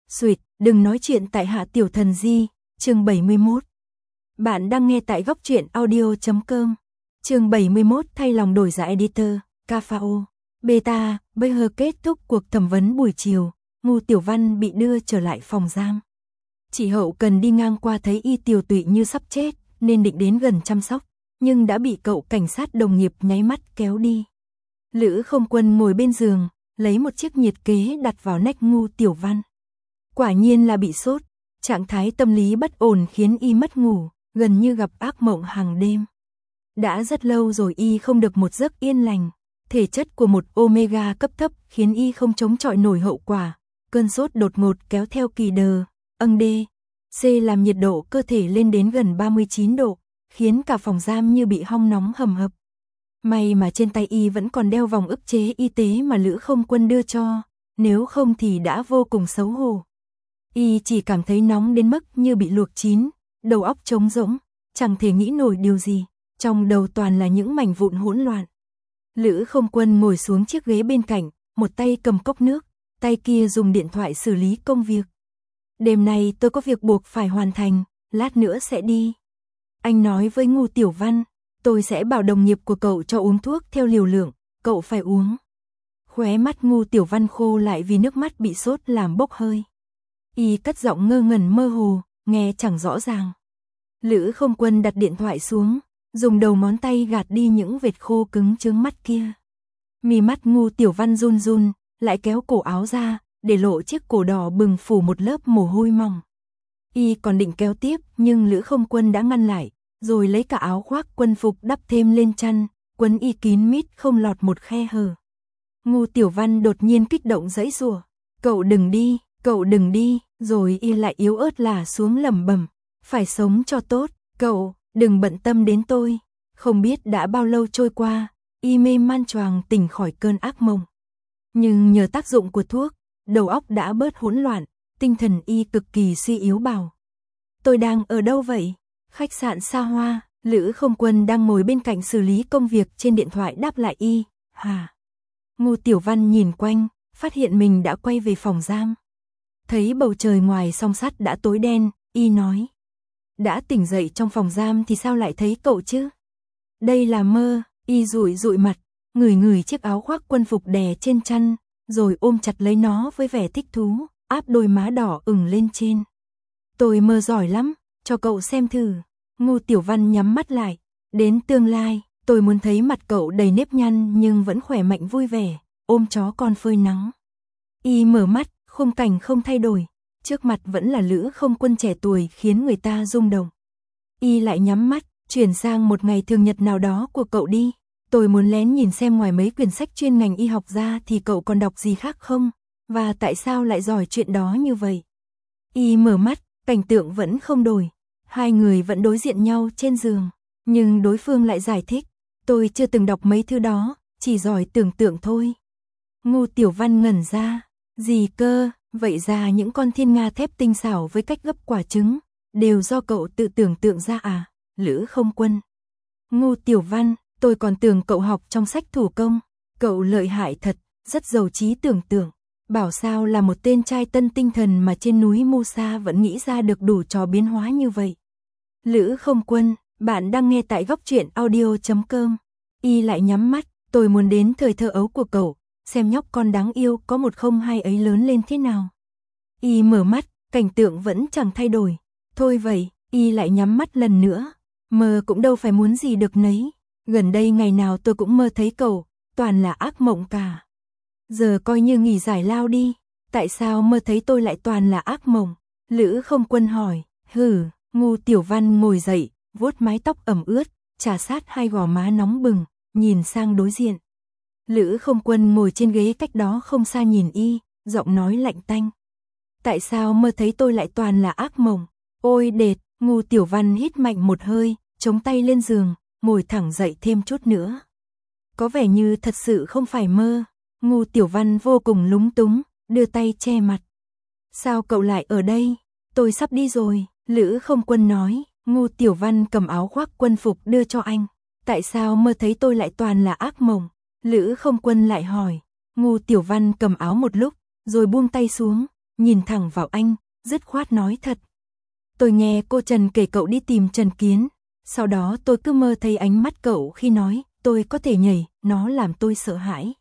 Suyệt, đừng nói chuyện tại Hạ Tiểu Thần Di, chương 71. Bạn đang nghe tại góc truyện audio.com. Chương 71 thay lòng đổi dạ editor, KFO. Beta, bây giờ kết thúc cuộc thẩm vấn buổi chiều, Ngô Tiểu Văn bị đưa trở lại phòng giam. Chị Hậu cần đi ngang qua thấy y tiều tụy như sắp chết, nên định đến gần chăm sóc, nhưng đã bị cậu cảnh sát đồng nghiệp nháy mắt kéo đi. Lữ Không Quân ngồi bên giường, lấy một chiếc nhiệt kế đặt vào nách Ngô Tiểu Văn. Quả nhiên là bị sốt, trạng thái tâm lý bất ổn khiến y mất ngủ, gần như gặp ác mộng hàng đêm. Đã rất lâu rồi y không được một giấc yên lành, thể chất của một omega cấp thấp khiến y không chống chọi nổi hậu quả. Cơn sốt đột ngột kéo theo kỳ đờ, D, C làm nhiệt độ cơ thể lên đến gần 39 độ, khiến cả phòng giam như bị hong nóng hầm hập. May mà trên tay y vẫn còn đeo vòng ức chế y tế mà Lữ Không Quân đưa cho, nếu không thì đã vô cùng xấu hổ. Y chỉ cảm thấy nóng đến mức như bị luộc chín, đầu óc trống rỗng, chẳng thể nghĩ nổi điều gì, trong đầu toàn là những mảnh vụn hỗn loạn. Lữ Không Quân ngồi xuống chiếc ghế bên cạnh, một tay cầm cốc nước, tay kia dùng điện thoại xử lý công việc. Đêm nay tôi có việc buộc phải hoàn thành, lát nữa sẽ đi. Anh nói với Ngô Tiểu Văn, tôi sẽ bảo đồng nghiệp của cậu cho uống thuốc theo liều lượng, cậu phải uống. Khóe mắt Ngô Tiểu Văn khô lại vì nước mắt bị sốt làm bốc hơi. Y cất giọng ngơ ngẩn mơ hồ, nghe chẳng rõ ràng. Lữ Không Quân đặt điện thoại xuống, dùng đầu ngón tay gạt đi những vệt khô cứng chướng mắt kia. Mí mắt Ngô Tiểu Văn run run, lại kéo cổ áo ra, để lộ chiếc cổ đỏ bừng phủ một lớp mồ hôi mỏng. Y còn định kéo tiếp, nhưng Lữ Không Quân đã ngăn lại, rồi lấy cả áo khoác quân phục đắp thêm lên chăn, quấn y kín mít không lọt một khe hở. Ngô Tiểu Văn đột nhiên kích động giãy giụa, cậu đừng đi, rồi y lại yếu ớt lả xuống lẩm bẩm, phải sống cho tốt, cậu, đừng bận tâm đến tôi. Không biết đã bao lâu trôi qua, y mê man choàng tỉnh khỏi cơn ác mộng. Nhưng nhờ tác dụng của thuốc, đầu óc đã bớt hỗn loạn, tinh thần y cực kỳ suy yếu bảo. Tôi đang ở đâu vậy? Khách sạn xa hoa. Lữ Không Quân đang ngồi bên cạnh xử lý công việc trên điện thoại đáp lại y. Hả? Ngô Tiểu Văn nhìn quanh, phát hiện mình đã quay về phòng giam. Thấy bầu trời ngoài song sắt đã tối đen, y nói. Đã tỉnh dậy trong phòng giam thì sao lại thấy cậu chứ? Đây là mơ. Y dụi mặt, ngửi chiếc áo khoác quân phục đè trên chăn, rồi ôm chặt lấy nó với vẻ thích thú, áp đôi má đỏ ửng lên trên. Tôi mơ giỏi lắm, cho cậu xem thử. Ngô Tiểu Văn nhắm mắt lại. Đến tương lai, tôi muốn thấy mặt cậu đầy nếp nhăn nhưng vẫn khỏe mạnh vui vẻ, ôm chó con phơi nắng. Y mở mắt, khung cảnh không thay đổi, trước mặt vẫn là Lữ Không Quân trẻ tuổi khiến người ta rung động. Y lại nhắm mắt, chuyển sang một ngày thường nhật nào đó của cậu đi. Tôi muốn lén nhìn xem ngoài mấy quyển sách chuyên ngành y học ra thì cậu còn đọc gì khác không, và tại sao lại giỏi chuyện đó như vậy. Y mở mắt, cảnh tượng vẫn không đổi, hai người vẫn đối diện nhau trên giường, nhưng đối phương lại giải thích, tôi chưa từng đọc mấy thứ đó, chỉ giỏi tưởng tượng thôi. Ngô Tiểu Văn ngẩn ra, gì cơ, vậy ra những con thiên nga thép tinh xảo với cách gấp quả trứng, đều do cậu tự tưởng tượng ra à? Lữ Không Quân. Ngô Tiểu Văn, tôi còn tưởng cậu học trong sách thủ công, cậu lợi hại thật, rất giàu trí tưởng tượng. Bảo sao là một tên trai tân tinh thần mà trên núi Musa vẫn nghĩ ra được đủ trò biến hóa như vậy. Lữ Không Quân, bạn đang nghe tại góc truyện audio.com. Y lại nhắm mắt, tôi muốn đến thời thơ ấu của cậu, xem nhóc con đáng yêu có một không hai ấy lớn lên thế nào. Y mở mắt, cảnh tượng vẫn chẳng thay đổi. Thôi vậy, y lại nhắm mắt lần nữa. Mơ cũng đâu phải muốn gì được nấy. Gần đây ngày nào tôi cũng mơ thấy cậu, toàn là ác mộng cả. Giờ coi như nghỉ giải lao đi. Tại sao mơ thấy tôi lại toàn là ác mộng? Lữ Không Quân hỏi. Ngô Tiểu Văn ngồi dậy, vuốt mái tóc ẩm ướt, chà sát hai gò má nóng bừng, nhìn sang đối diện. Lữ Không Quân ngồi trên ghế cách đó không xa nhìn y, giọng nói lạnh tanh. Tại sao mơ thấy tôi lại toàn là ác mộng? Ôi đệt, Ngô Tiểu Văn hít mạnh một hơi, chống tay lên giường, ngồi thẳng dậy thêm chút nữa. Có vẻ như thật sự không phải mơ. Ngô Tiểu Văn vô cùng lúng túng, đưa tay che mặt. Sao cậu lại ở đây? Tôi sắp đi rồi. Lữ Không Quân nói. Ngô Tiểu Văn cầm áo khoác quân phục đưa cho anh. Tại sao mơ thấy tôi lại toàn là ác mộng? Lữ Không Quân lại hỏi. Ngô Tiểu Văn cầm áo một lúc, rồi buông tay xuống, nhìn thẳng vào anh, dứt khoát nói thật. Tôi nghe cô Trần kể cậu đi tìm Trần Kiến, sau đó tôi cứ mơ thấy ánh mắt cậu khi nói, tôi có thể nhảy, nó làm tôi sợ hãi.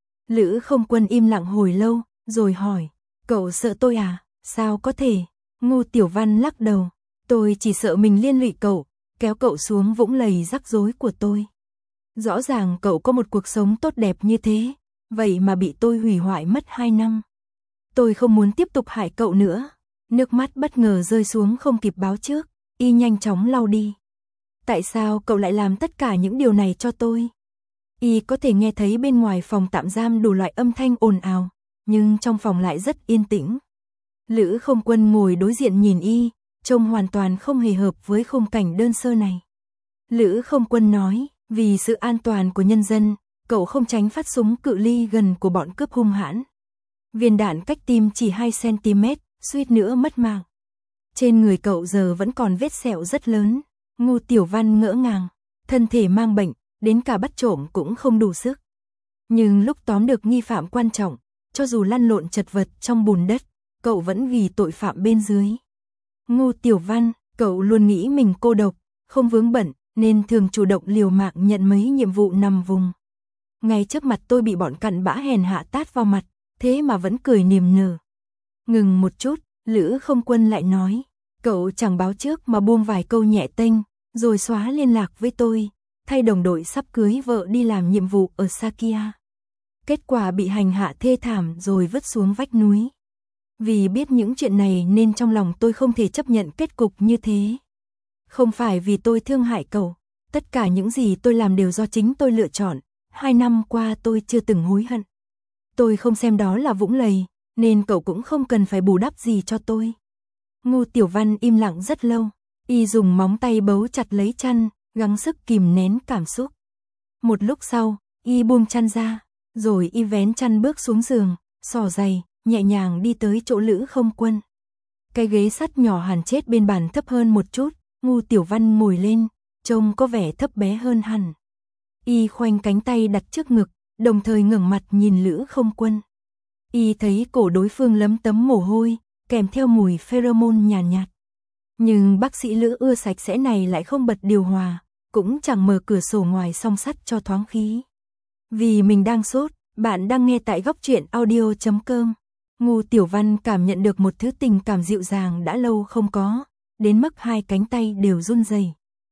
Lữ Không Quân im lặng hồi lâu, rồi hỏi, cậu sợ tôi à, sao có thể? Ngô Tiểu Văn lắc đầu, tôi chỉ sợ mình liên lụy cậu, kéo cậu xuống vũng lầy rắc rối của tôi. Rõ ràng cậu có một cuộc sống tốt đẹp như thế, vậy mà bị tôi hủy hoại mất 2 năm. Tôi không muốn tiếp tục hại cậu nữa. Nước mắt bất ngờ rơi xuống không kịp báo trước, y nhanh chóng lau đi. Tại sao cậu lại làm tất cả những điều này cho tôi? Y có thể nghe thấy bên ngoài phòng tạm giam đủ loại âm thanh ồn ào, nhưng trong phòng lại rất yên tĩnh. Lữ Không Quân ngồi đối diện nhìn y, trông hoàn toàn không hề hợp với khung cảnh đơn sơ này. Lữ Không Quân nói, vì sự an toàn của nhân dân, cậu không tránh phát súng cự ly gần của bọn cướp hung hãn. Viên đạn cách tim chỉ 2 cm, suýt nữa mất mạng. Trên người cậu giờ vẫn còn vết sẹo rất lớn. Ngô Tiểu Văn ngỡ ngàng, thân thể mang bệnh, đến cả bắt trộm cũng không đủ sức. Nhưng lúc tóm được nghi phạm quan trọng, cho dù lăn lộn chật vật trong bùn đất, cậu vẫn vì tội phạm bên dưới. Ngô Tiểu Văn, cậu luôn nghĩ mình cô độc, không vướng bận, nên thường chủ động liều mạng nhận mấy nhiệm vụ nằm vùng. Ngay trước mặt tôi bị bọn cặn bã hèn hạ tát vào mặt, thế mà vẫn cười niềm nở. Ngừng một chút, Lữ Không Quân lại nói, cậu chẳng báo trước mà buông vài câu nhẹ tênh, rồi xóa liên lạc với tôi, thay đồng đội sắp cưới vợ đi làm nhiệm vụ ở Sakia. Kết quả bị hành hạ thê thảm rồi vứt xuống vách núi. Vì biết những chuyện này nên trong lòng tôi không thể chấp nhận kết cục như thế. Không phải vì tôi thương hại cậu, tất cả những gì tôi làm đều do chính tôi lựa chọn, 2 năm qua tôi chưa từng hối hận. Tôi không xem đó là vũng lầy, nên cậu cũng không cần phải bù đắp gì cho tôi. Ngô Tiểu Văn im lặng rất lâu, y dùng móng tay bấu chặt lấy chăn, gắng sức kìm nén cảm xúc. Một lúc sau, y buông chăn ra, rồi y vén chăn bước xuống giường, xỏ giày, nhẹ nhàng đi tới chỗ Lữ Không Quân. Cái ghế sắt nhỏ hẳn chết bên bàn thấp hơn một chút, Ngô Tiểu Văn ngồi lên, trông có vẻ thấp bé hơn hẳn. Y khoanh cánh tay đặt trước ngực, đồng thời ngẩng mặt nhìn Lữ Không Quân. Y thấy cổ đối phương lấm tấm mồ hôi, kèm theo mùi pheromone nhàn nhạt. Nhưng bác sĩ Lữ ưa sạch sẽ này lại không bật điều hòa, cũng chẳng mở cửa sổ ngoài song sắt cho thoáng khí. Vì mình đang sốt, bạn đang nghe tại góc truyện audio.com. Ngô Tiểu Văn cảm nhận được một thứ tình cảm dịu dàng đã lâu không có, đến mức 2 cánh tay đều run rẩy.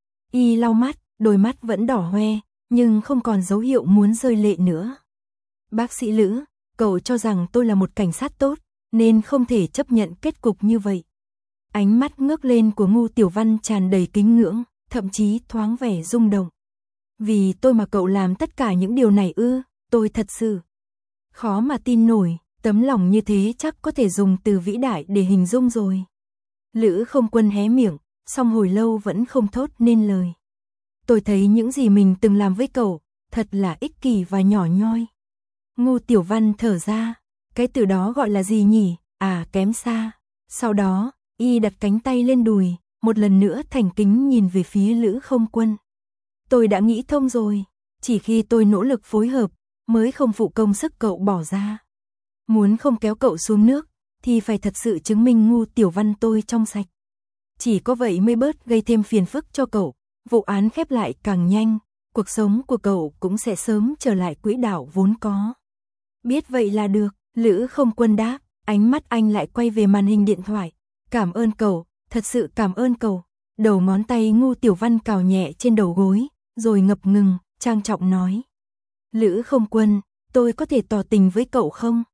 Y lau mắt, đôi mắt vẫn đỏ hoe, nhưng không còn dấu hiệu muốn rơi lệ nữa. Bác sĩ Lữ, cậu cho rằng tôi là một cảnh sát tốt, nên không thể chấp nhận kết cục như vậy. Ánh mắt ngước lên của Ngô Tiểu Văn tràn đầy kính ngưỡng, thậm chí thoáng vẻ rung động. Vì tôi mà cậu làm tất cả những điều này ư? Tôi thật sự khó mà tin nổi, tấm lòng như thế chắc có thể dùng từ vĩ đại để hình dung rồi. Lữ Không Quân hé miệng, song hồi lâu vẫn không thốt nên lời. Tôi thấy những gì mình từng làm với cậu, thật là ích kỷ và nhỏ nhoi. Ngô Tiểu Văn thở ra, cái từ đó gọi là gì nhỉ? À, kém xa. Sau đó, y đặt cánh tay lên đùi, một lần nữa thành kính nhìn về phía Lữ Không Quân. Tôi đã nghĩ thông rồi, chỉ khi tôi nỗ lực phối hợp, mới không phụ công sức cậu bỏ ra. Muốn không kéo cậu xuống nước, thì phải thật sự chứng minh Ngô Tiểu Văn tôi trong sạch. Chỉ có vậy mới bớt gây thêm phiền phức cho cậu, vụ án khép lại càng nhanh, cuộc sống của cậu cũng sẽ sớm trở lại quỹ đạo vốn có. Biết vậy là được, Lữ Không Quân đáp, ánh mắt anh lại quay về màn hình điện thoại. Cảm ơn cậu, thật sự cảm ơn cậu. Đầu ngón tay Ngô Tiểu Văn cào nhẹ trên đầu gối, rồi ngập ngừng, trang trọng nói. Lữ Không Quân, tôi có thể tỏ tình với cậu không?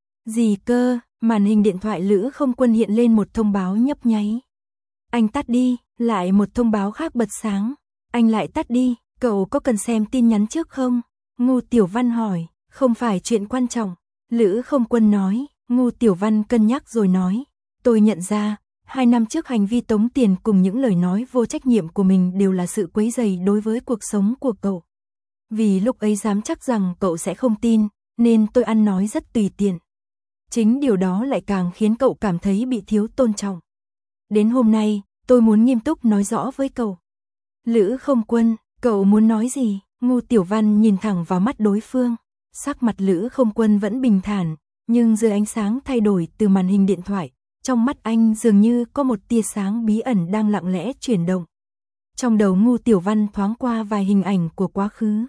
Gì cơ? Màn hình điện thoại Lữ Không Quân hiện lên một thông báo nhấp nháy. Anh tắt đi, lại một thông báo khác bật sáng. Anh lại tắt đi, cậu có cần xem tin nhắn trước không? Ngô Tiểu Văn hỏi, không phải chuyện quan trọng. Lữ Không Quân nói, Ngô Tiểu Văn cân nhắc rồi nói. Tôi nhận ra, 2 năm trước hành vi tống tiền cùng những lời nói vô trách nhiệm của mình đều là sự quấy rầy đối với cuộc sống của cậu. Vì lúc ấy dám chắc rằng cậu sẽ không tin, nên tôi ăn nói rất tùy tiện. Chính điều đó lại càng khiến cậu cảm thấy bị thiếu tôn trọng. Đến hôm nay, tôi muốn nghiêm túc nói rõ với cậu. Lữ Không Quân, cậu muốn nói gì? Ngô Tiểu Văn nhìn thẳng vào mắt đối phương. Sắc mặt Lữ Không Quân vẫn bình thản, nhưng dưới ánh sáng thay đổi từ màn hình điện thoại, trong mắt anh dường như có một tia sáng bí ẩn đang lặng lẽ chuyển động. Trong đầu Ngô Tiểu Văn thoáng qua vài hình ảnh của quá khứ.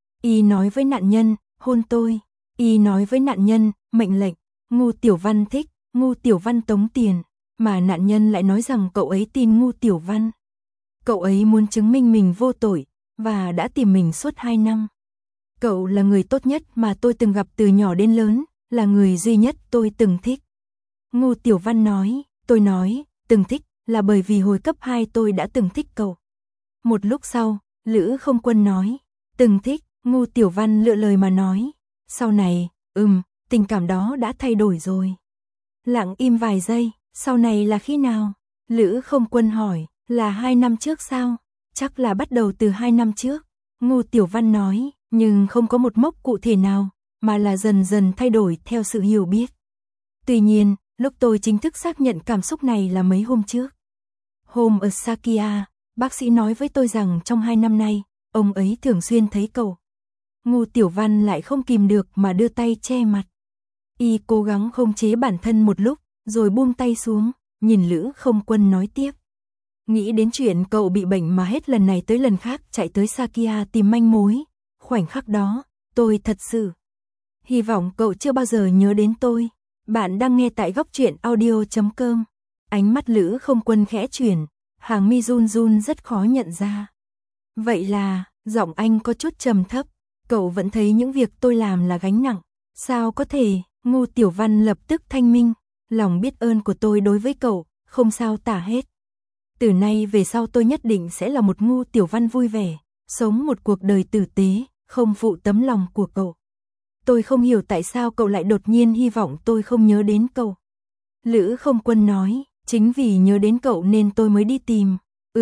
Y nói với nạn nhân, hôn tôi. Y nói với nạn nhân, mệnh lệnh. Ngô Tiểu Văn thích, Ngô Tiểu Văn tống tiền. Mà nạn nhân lại nói rằng cậu ấy tin Ngô Tiểu Văn. Cậu ấy muốn chứng minh mình vô tội, và đã tìm mình suốt 2 năm. Cậu là người tốt nhất mà tôi từng gặp từ nhỏ đến lớn, là người duy nhất tôi từng thích. Ngô Tiểu Văn nói, tôi nói, từng thích, là bởi vì hồi cấp 2 tôi đã từng thích cậu. Một lúc sau, Lữ Không Quân nói, từng thích, Ngô Tiểu Văn lựa lời mà nói. Sau này, tình cảm đó đã thay đổi rồi. Lặng im vài giây, sau này là khi nào? Lữ Không Quân hỏi, là 2 năm trước sao? Chắc là bắt đầu từ 2 năm trước. Ngô Tiểu Văn nói, nhưng không có một mốc cụ thể nào, mà là dần dần thay đổi theo sự hiểu biết. Tuy nhiên, lúc tôi chính thức xác nhận cảm xúc này là mấy hôm trước. Hôm ở Sakia, bác sĩ nói với tôi rằng trong 2 năm nay, ông ấy thường xuyên thấy cậu. Ngô Tiểu Văn lại không kìm được mà đưa tay che mặt. Y cố gắng khống chế bản thân một lúc, rồi buông tay xuống, nhìn Lữ Không Quân nói tiếp. Nghĩ đến chuyện cậu bị bệnh mà hết lần này tới lần khác chạy tới Sakia tìm manh mối. Khoảnh khắc đó, tôi thật sự hy vọng cậu chưa bao giờ nhớ đến tôi. Bạn đang nghe tại góc truyện audio.com. Ánh mắt Lữ Không Quân khẽ chuyển, hàng mi run run rất khó nhận ra. Vậy là, giọng anh có chút trầm thấp, cậu vẫn thấy những việc tôi làm là gánh nặng. Sao có thể? Ngô Tiểu Văn lập tức thanh minh, lòng biết ơn của tôi đối với cậu, không sao tả hết. Từ nay về sau tôi nhất định sẽ là một Ngô Tiểu Văn vui vẻ, sống một cuộc đời tử tế, không phụ tấm lòng của cậu. Tôi không hiểu tại sao cậu lại đột nhiên hy vọng tôi không nhớ đến cậu. Lữ Không Quân nói, chính vì nhớ đến cậu nên tôi mới đi tìm.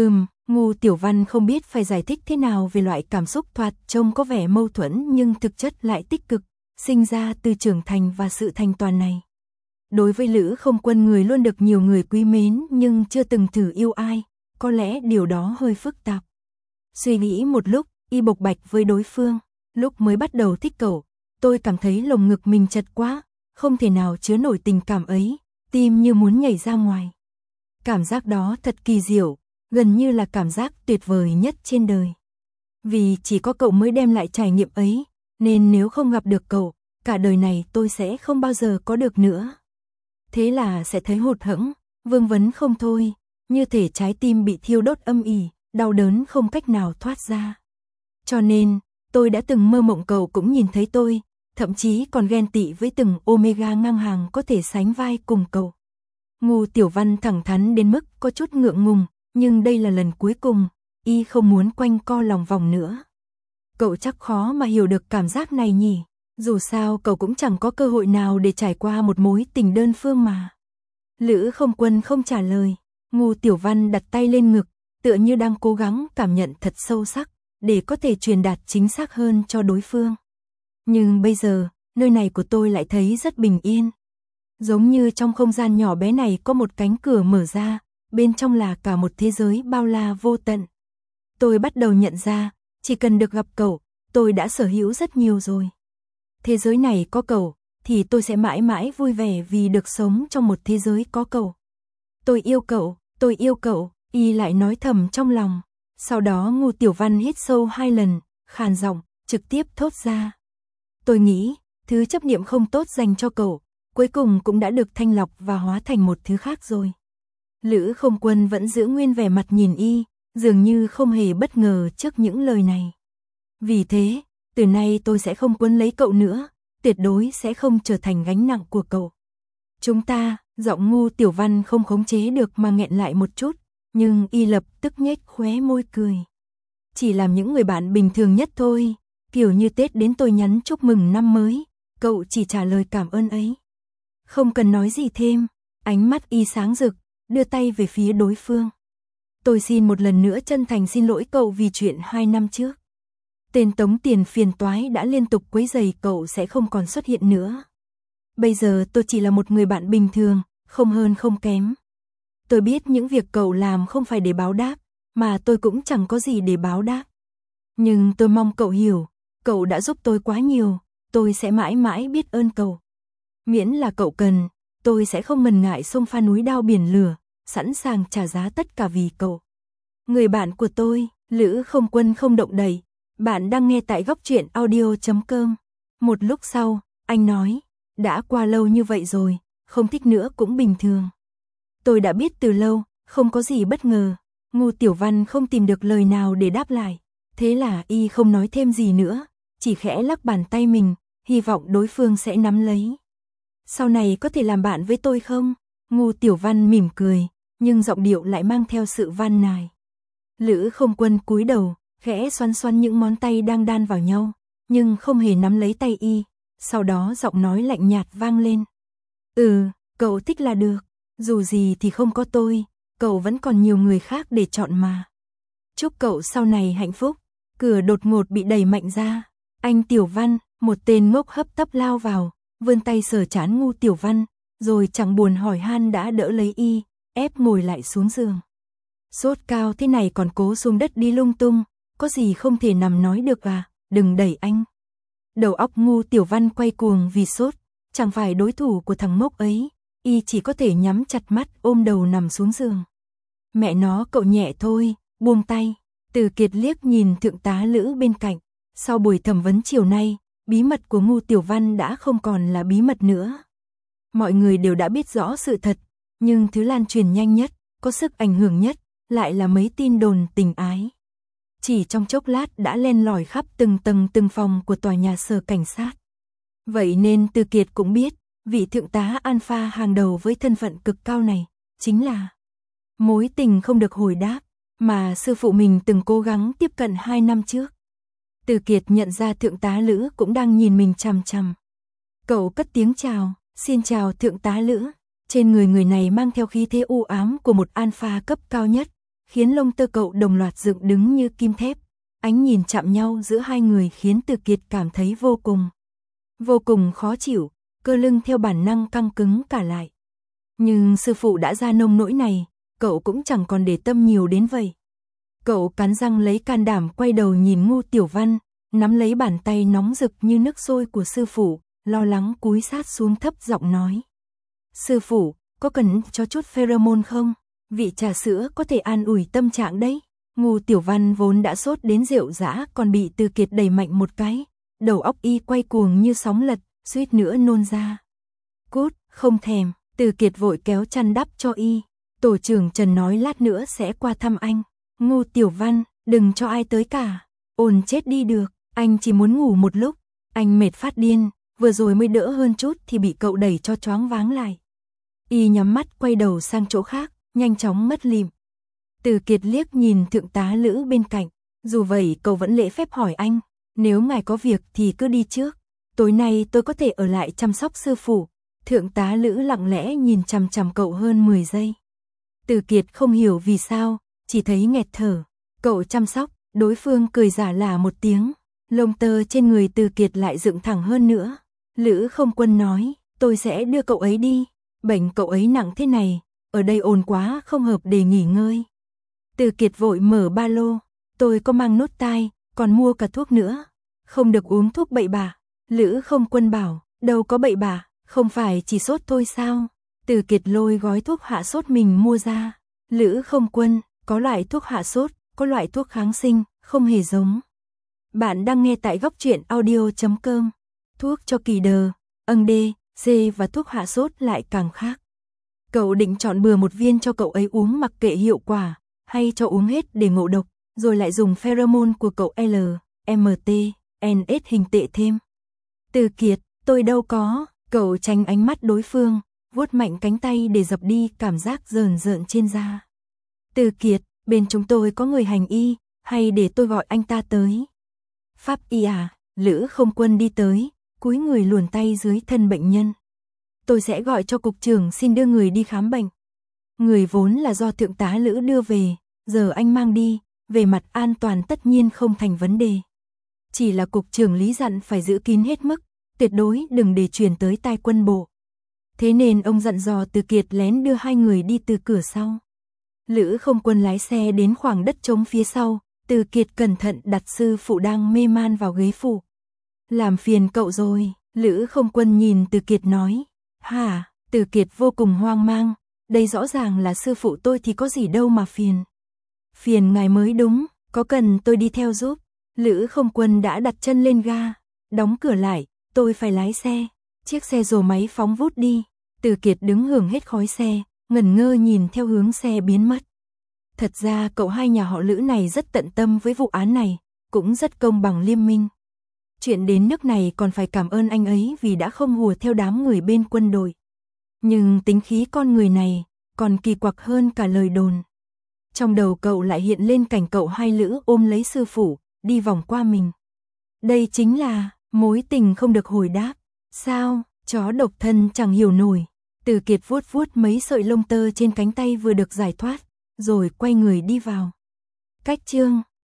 Ngô Tiểu Văn không biết phải giải thích thế nào về loại cảm xúc thoạt trông có vẻ mâu thuẫn nhưng thực chất lại tích cực, sinh ra từ trưởng thành và sự thành toàn này. Đối với Lữ Không Quân, người luôn được nhiều người quý mến nhưng chưa từng thử yêu ai, có lẽ điều đó hơi phức tạp. Suy nghĩ một lúc, y bộc bạch với đối phương, lúc mới bắt đầu thích cậu, tôi cảm thấy lồng ngực mình chật quá, không thể nào chứa nổi tình cảm ấy, tim như muốn nhảy ra ngoài. Cảm giác đó thật kỳ diệu, gần như là cảm giác tuyệt vời nhất trên đời. Vì chỉ có cậu mới đem lại trải nghiệm ấy, nên nếu không gặp được cậu, cả đời này tôi sẽ không bao giờ có được nữa. Thế là sẽ thấy hụt hẫng, vương vấn không thôi, như thể trái tim bị thiêu đốt âm ỉ, đau đớn không cách nào thoát ra. Cho nên, tôi đã từng mơ mộng cậu cũng nhìn thấy tôi, thậm chí còn ghen tị với từng Omega ngang hàng có thể sánh vai cùng cậu. Ngô Tiểu Văn thẳng thắn đến mức có chút ngượng ngùng, nhưng đây là lần cuối cùng, y không muốn quanh co lòng vòng nữa. Cậu chắc khó mà hiểu được cảm giác này nhỉ, dù sao cậu cũng chẳng có cơ hội nào để trải qua một mối tình đơn phương mà. Lữ Không Quân không trả lời, Ngô Tiểu Văn đặt tay lên ngực, tựa như đang cố gắng cảm nhận thật sâu sắc, để có thể truyền đạt chính xác hơn cho đối phương. Nhưng bây giờ, nơi này của tôi lại thấy rất bình yên. Giống như trong không gian nhỏ bé này có một cánh cửa mở ra, bên trong là cả một thế giới bao la vô tận. Tôi bắt đầu nhận ra, chỉ cần được gặp cậu, tôi đã sở hữu rất nhiều rồi. Thế giới này có cậu, thì tôi sẽ mãi mãi vui vẻ vì được sống trong một thế giới có cậu. Tôi yêu cậu, y lại nói thầm trong lòng. Sau đó Ngô Tiểu Văn hít sâu 2 lần, khàn giọng, trực tiếp thốt ra. Tôi nghĩ, thứ chấp niệm không tốt dành cho cậu, cuối cùng cũng đã được thanh lọc và hóa thành một thứ khác rồi. Lữ Không Quân vẫn giữ nguyên vẻ mặt nhìn y, dường như không hề bất ngờ trước những lời này. Vì thế, từ nay tôi sẽ không quấn lấy cậu nữa, tuyệt đối sẽ không trở thành gánh nặng của cậu. Chúng ta, giọng Ngô Tiểu Văn không khống chế được mà nghẹn lại một chút, nhưng y lập tức nhếch khóe môi cười. Chỉ làm những người bạn bình thường nhất thôi, kiểu như Tết đến tôi nhắn chúc mừng năm mới, cậu chỉ trả lời cảm ơn ấy. Không cần nói gì thêm, ánh mắt y sáng rực, đưa tay về phía đối phương. Tôi xin một lần nữa chân thành xin lỗi cậu vì chuyện 2 năm trước. Tên tống tiền phiền toái đã liên tục quấy rầy cậu sẽ không còn xuất hiện nữa. Bây giờ tôi chỉ là một người bạn bình thường, không hơn không kém. Tôi biết những việc cậu làm không phải để báo đáp, mà tôi cũng chẳng có gì để báo đáp. Nhưng tôi mong cậu hiểu, cậu đã giúp tôi quá nhiều, tôi sẽ mãi mãi biết ơn cậu. Miễn là cậu cần, tôi sẽ không ngần ngại xông pha núi đao biển lửa, sẵn sàng trả giá tất cả vì cậu. Người bạn của tôi, Lữ Không Quân không động đậy. Bạn đang nghe tại góc truyện audio.com. Một lúc sau, anh nói, đã qua lâu như vậy rồi, không thích nữa cũng bình thường. Tôi đã biết từ lâu, không có gì bất ngờ. Ngô Tiểu Văn không tìm được lời nào để đáp lại. Thế là y không nói thêm gì nữa, chỉ khẽ lắc bàn tay mình, hy vọng đối phương sẽ nắm lấy. Sau này có thể làm bạn với tôi không? Ngô Tiểu Văn mỉm cười, nhưng giọng điệu lại mang theo sự van nài. Lữ Không Quân cúi đầu, khẽ xoắn xoắn những ngón tay đang đan vào nhau, nhưng không hề nắm lấy tay y. Sau đó giọng nói lạnh nhạt vang lên. Cậu thích là được, dù gì thì không có tôi, cậu vẫn còn nhiều người khác để chọn mà. Chúc cậu sau này hạnh phúc. Cửa đột ngột bị đẩy mạnh ra. Anh Tiểu Văn, một tên ngốc hấp tấp lao vào, vươn tay sờ trán Ngô Tiểu Văn, rồi chẳng buồn hỏi han đã đỡ lấy y, ép ngồi lại xuống giường. Sốt cao thế này còn cố xuống đất đi lung tung, có gì không thể nằm nói được à, đừng đẩy anh. Đầu óc Ngô Tiểu Văn quay cuồng vì sốt, chẳng phải đối thủ của thằng ngốc ấy, y chỉ có thể nhắm chặt mắt ôm đầu nằm xuống giường. Mẹ nó, cậu nhẹ thôi, buông tay. Từ Kiệt liếc nhìn thượng tá Lữ bên cạnh. Sau buổi thẩm vấn chiều nay, bí mật của Ngô Tiểu Văn đã không còn là bí mật nữa. Mọi người đều đã biết rõ sự thật, nhưng thứ lan truyền nhanh nhất, có sức ảnh hưởng nhất, lại là mấy tin đồn tình ái. Chỉ trong chốc lát đã len lỏi khắp từng tầng từng phòng của tòa nhà sở cảnh sát. Vậy nên Từ Kiệt cũng biết, vị thượng tá alpha hàng đầu với thân phận cực cao này, chính là mối tình không được hồi đáp, mà sư phụ mình từng cố gắng tiếp cận 2 năm trước. Từ Kiệt nhận ra thượng tá Lữ cũng đang nhìn mình chằm chằm. Cậu cất tiếng chào, xin chào thượng tá Lữ. Trên người người này mang theo khí thế u ám của một alpha cấp cao nhất, khiến lông tơ cậu đồng loạt dựng đứng như kim thép. Ánh nhìn chạm nhau giữa hai người khiến Từ Kiệt cảm thấy vô cùng khó chịu, cơ lưng theo bản năng căng cứng cả lại. Nhưng sư phụ đã ra nông nỗi này, cậu cũng chẳng còn để tâm nhiều đến vậy. Cậu cắn răng lấy can đảm quay đầu nhìn Ngô Tiểu Văn, nắm lấy bàn tay nóng rực như nước sôi của sư phụ, lo lắng cúi sát xuống thấp giọng nói. Sư phụ, có cần cho chút pheromone không? Vị trà sữa có thể an ủi tâm trạng đấy. Ngô Tiểu Văn vốn đã sốt đến rệu rã còn bị Từ Kiệt đẩy mạnh một cái. Đầu óc y quay cuồng như sóng lật, suýt nữa nôn ra. Cút, không thèm. Từ Kiệt vội kéo chăn đắp cho y. Tổ trưởng Trần nói lát nữa sẽ qua thăm anh. Ngô Tiểu Văn, đừng cho ai tới cả. Ồn chết đi được, anh chỉ muốn ngủ một lúc. Anh mệt phát điên, vừa rồi mới đỡ hơn chút thì bị cậu đẩy cho choáng váng lại. Y nhắm mắt quay đầu sang chỗ khác, nhanh chóng mất lịm. Từ Kiệt liếc nhìn thượng tá Lữ bên cạnh. Dù vậy cậu vẫn lễ phép hỏi anh, nếu ngài có việc thì cứ đi trước. Tối nay tôi có thể ở lại chăm sóc sư phụ. Thượng tá Lữ lặng lẽ nhìn chằm chằm cậu hơn 10 giây. Từ Kiệt không hiểu vì sao, chỉ thấy nghẹt thở. Cậu chăm sóc, đối phương cười giả lả một tiếng. Lông tơ trên người Từ Kiệt lại dựng thẳng hơn nữa. Lữ Không Quân nói, tôi sẽ đưa cậu ấy đi. Bệnh cậu ấy nặng thế này, ở đây ồn quá không hợp để nghỉ ngơi. Từ Kiệt vội mở ba lô, tôi có mang nốt tai, còn mua cả thuốc nữa. Không được uống thuốc bậy bạ. Lữ Không Quân bảo, đâu có bậy bạ, không phải chỉ sốt thôi sao? Từ Kiệt lôi gói thuốc hạ sốt mình mua ra. Lữ Không Quân, có loại thuốc hạ sốt, có loại thuốc kháng sinh, không hề giống. Bạn đang nghe tại góc truyện audio.com. Thuốc cho kỳ đờ, âng đê, dê và thuốc hạ sốt lại càng khác. Cậu định chọn bừa một viên cho cậu ấy uống mặc kệ hiệu quả, hay cho uống hết để ngộ độc, rồi lại dùng pheromone của cậu L, MT, NS hình tệ thêm. Từ Kiệt, tôi đâu có. Cậu tránh ánh mắt đối phương, vuốt mạnh cánh tay để dập đi cảm giác rờn rợn trên da. Từ Kiệt, bên chúng tôi có người hành y, hay để tôi gọi anh ta tới? Pháp y à? Lữ Không Quân đi tới, cúi người luồn tay dưới thân bệnh nhân. Tôi sẽ gọi cho cục trưởng xin đưa người đi khám bệnh. Người vốn là do thượng tá Lữ đưa về, giờ anh mang đi, về mặt an toàn tất nhiên không thành vấn đề. Chỉ là cục trưởng Lý dặn phải giữ kín hết mức, tuyệt đối đừng để truyền tới tai quân bộ. Thế nên ông dặn dò Từ Kiệt lén đưa hai người đi từ cửa sau. Lữ Không Quân lái xe đến khoảng đất trống phía sau, Từ Kiệt cẩn thận đặt sư phụ đang mê man vào ghế phụ. Làm phiền cậu rồi, Lữ Không Quân nhìn Từ Kiệt nói, Hả? Từ Kiệt vô cùng hoang mang, đây rõ ràng là sư phụ tôi thì có gì đâu mà phiền. Phiền ngài mới đúng, có cần tôi đi theo giúp? Lữ Không Quân đã đặt chân lên ga, đóng cửa lại, tôi phải lái xe. Chiếc xe rồ máy phóng vút đi, Từ Kiệt đứng hưởng hết khói xe, ngẩn ngơ nhìn theo hướng xe biến mất. Thật ra cậu hai nhà họ Lữ này rất tận tâm với vụ án này, cũng rất công bằng liêm minh. Chuyện đến nước này còn phải cảm ơn anh ấy vì đã không hùa theo đám người bên quân đội. Nhưng tính khí con người này còn kỳ quặc hơn cả lời đồn. Trong đầu cậu lại hiện lên cảnh cậu hai Lữ ôm lấy sư phụ, đi vòng qua mình. Đây chính là mối tình không được hồi đáp. Sao, chó độc thân chẳng hiểu nổi. Từ Kiệt vuốt vuốt mấy sợi lông tơ trên cánh tay vừa được giải thoát, rồi quay người đi vào. Cách chương